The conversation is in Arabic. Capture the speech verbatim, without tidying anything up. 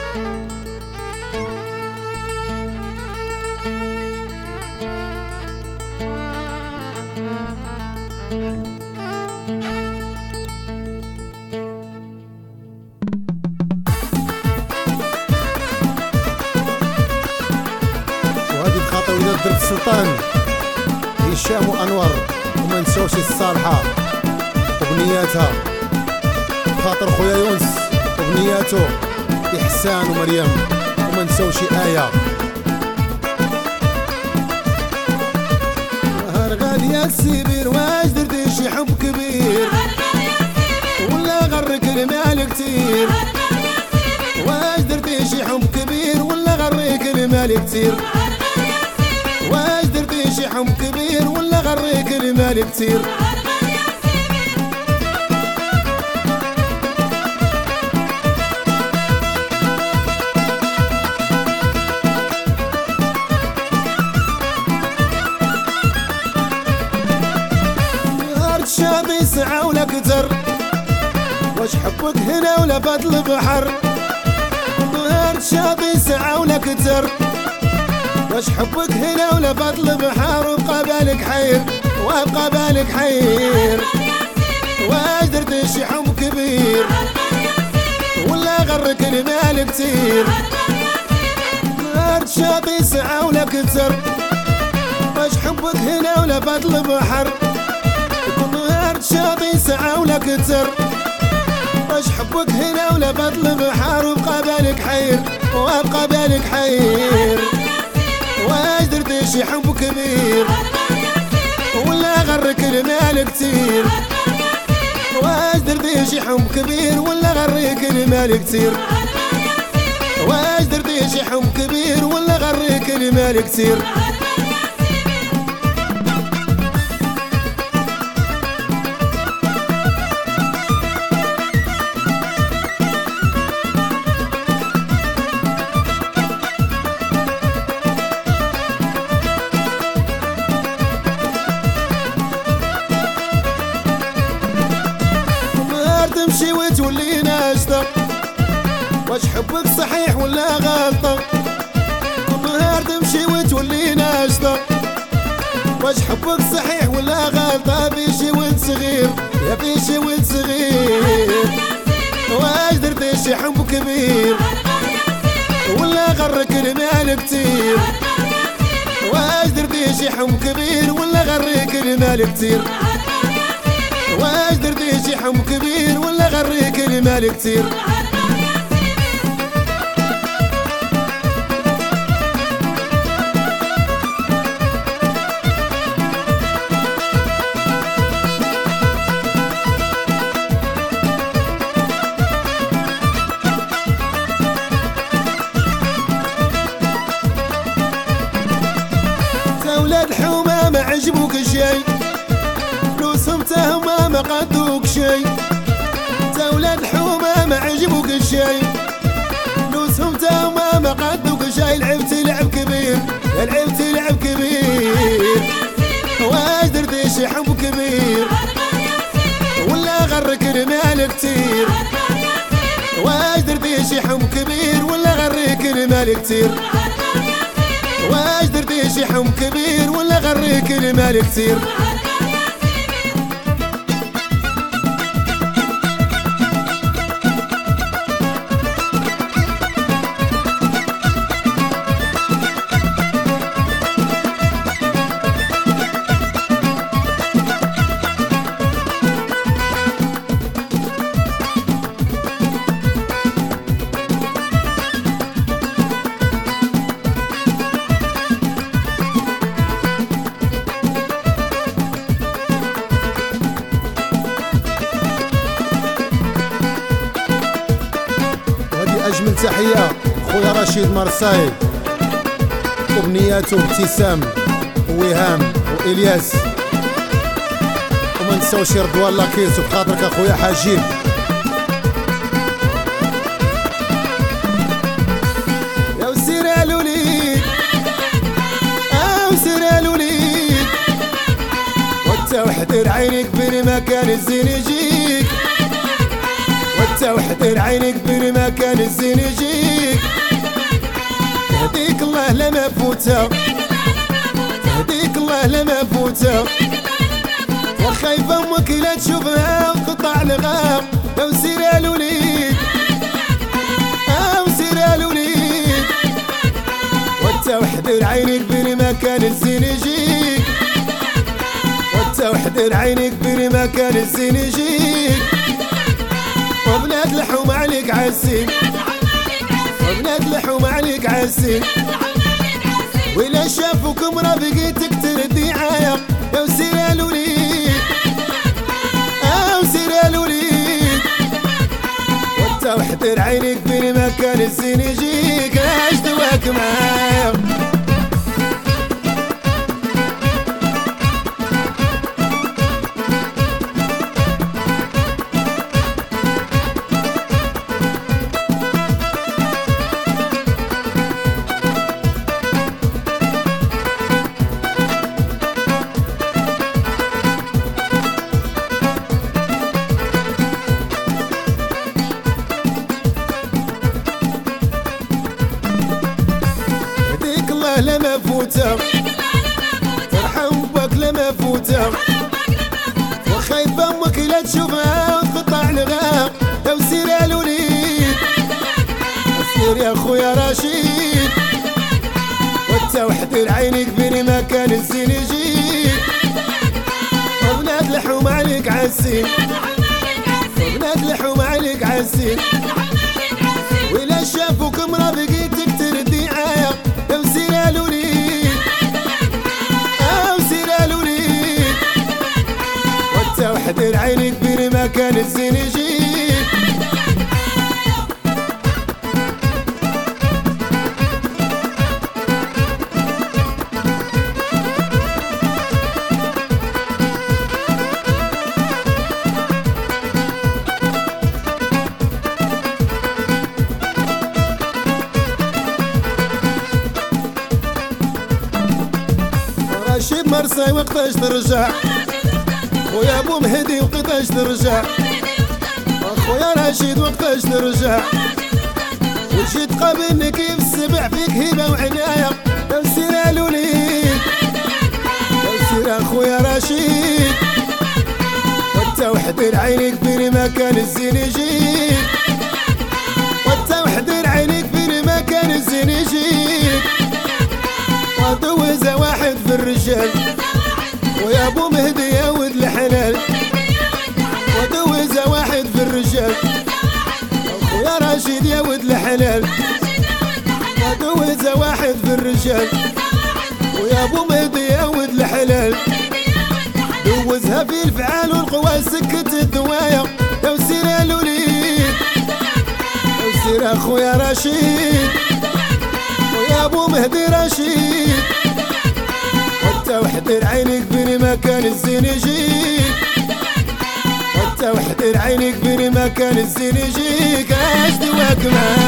وهذه بخاطر ولاد درب السلطان هشام وانور، وما نساوش الصالحه وبنياتها، بخاطر خويا يونس وبنياتو احسان ومريم، وما نساوش ايه. نهار غادي يا السبير واش درتي شي حب كبير ولا غرك المال كتير؟ واش درتي شي حب كبير ولا غريك المال كتير؟ واش درتي شي حب كبير ولا غريك المال كتير؟ نهار تشاطي ساعة ولا كتر، واش حبك هنا ولا فات البحر؟ نهار تشاطي ساعة ولا كتر، واش حبك هنا ولا فات البحر؟ وبقى بالك حير وابقى بالك حير، واش درتي شي حب كبير ولا غرك المال كتير؟ نهار تشاطي ساعة ولا كتر، واش حبك هنا ولا فات البحر؟ نهار تشاطي ساعة ولا كتر، واش حبك هنا ولا فات البحر؟ وبقى بالك حير وابقى بالك حير، واش درتي شي حب كبير ولا غرك المال كتير؟ واش درتي شي حب كبير ولا غريك المال كتير؟ واش درتي شي حب كبير ولا غريك المال كتير؟ تمشي وتولي ناشطة، واش حبك صحيح ولا غلطة؟ كل نهار تمشي وتولي ناشطة، واش حبك صحيح ولا غلطة؟ بيشي ولد صغير يا بيشي ولد صغير، واش درتي شي حب كبير ولا غرك المال كتير؟ واش درتي شي حب كبير ولا غريك المال كتير؟ واش درتي شي حب كبير ولا غريك المال كتير؟ تا ولاد الحومة ما عجبوك شي، فلوسهم تا هما ما قدوك شي. تا ولاد الحومة ما عجبوك شي، فلوسهم تا هما ما قدوك شي. لعبتي لعب كبير يا لعبتي لعب كبير، واش درتي شي حب كبير ولا غرك المال كتير؟ واش درتي شي حب كبير ولا غريك المال كتير؟ واش درتي شي حب كبير ولا غريك المال كتير؟ أجمل تحية خويا رشيد مرساي وبنياته ابتسام ووهام وإلياس، وما نساوش رضوان لاكيس وبخاطرك اخويا حجيب. يا وسير الوليد اه وسير الوليد، وانت وحدر عينك بين مكان الزين يجيك، وانت وحدر عينك بين مكان الزين يجيك. يهديك الله لما فوته يهديك الله لما فوته وخايف امك لا تشوفها وقطع الغام او سير الوليد او سير الوليد وانت وحدر عينك بين مكان الزين يجيك وانت وحدر عينك بين مكان الزين يجيك وبنات لحوم عليك عالسين وبنات لحوم عليك عالسين وإلا شافوك مرا بقيتك تردي عايا يا وسير الوليد يا وسير الوليد وانت وحدر عينك بين مكان الزين يجيك اش دواك معايا لما فوته ترحم بك لما فوته وخايف امك لا تشوفها وتقطع الغام يا وسير الوليد سير يا خويا رشيد وانت وحدر عينك بين مكان الزين يجيك وبنات لحوم عليك عالسين وبنات لحوم عليك عالسين وإلا شافوك مرا بقيتك تردي عايا يا وسير الوليد يا وسير الوليد وانت وحدر عينك بين مكان الزين يجيك رشيد مرسي وقتاش ترجع خويا ابو مهدي وقتاش ترجع خويا رشيد وقتاش ترجع وجي تقابلني كيف السبع فيك هبه وعنايه يا وسير الوليد يا وسير اخويا رشيد وانت وحدر عينك بين مكان الزين يجيك وانت وحدر عينك بين مكان الزين يجيك ودوزة واحد في الرجال ويا ابو مهدي يا ود الحلال ودوزة واحد في الرجال ويا رشيد يا ود الحلال ودوزة واحد في الرجال ويا ابو مهدي يا ود الحلال دوزها في الفعال والقوى سكت الدوايا يا وسير الوليد يا وسير اخويا رشيد ويا ابو مهدي رشيد وانت وحدر عينك بين مكان الزين يجيك وانت وحدر عينك بين مكان الزين يجيك اش دواك معايا